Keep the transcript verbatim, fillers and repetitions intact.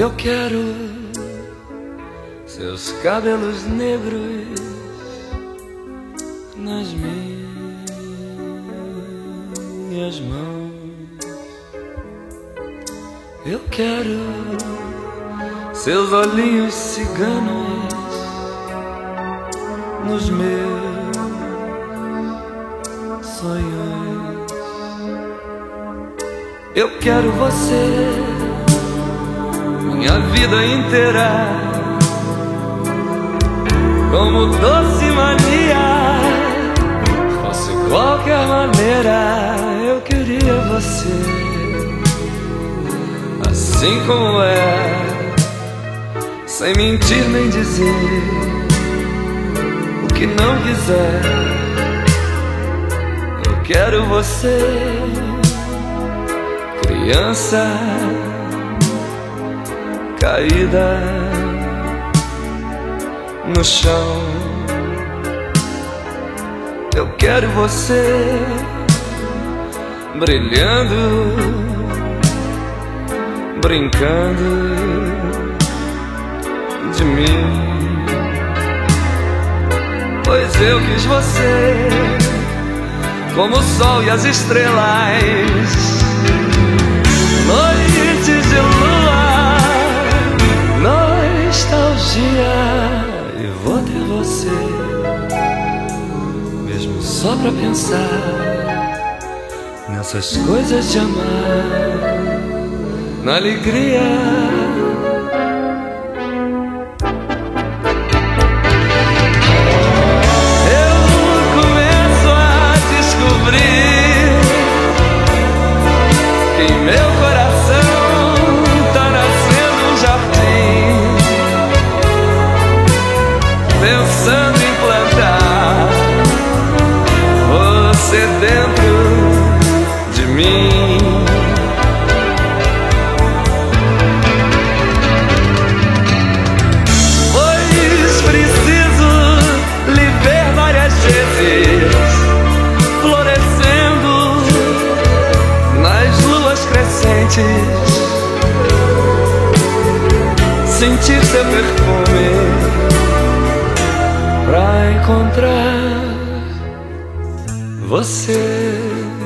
Eu quero seus cabelos negros nas minhas mãos. Eu quero seus olhinhos ciganos nos meus sonhos. Eu quero você minha vida inteira, como doce mania, fosse qualquer maneira. Eu queria você assim como é, sem mentir nem dizer o que não quiser. Eu quero você, criança caída no chão. Eu quero você brilhando, brincando de mim, pois eu quis você como o sol e as estrelas, noites de lua, nostalgia. E vou ter você, mesmo só pra pensar nessas coisas de amar, na alegria. Pensando em plantar você dentro de mim. Pois preciso lhe ver várias vezes florescendo nas luas crescentes, sentir seu perfume pra encontrar você.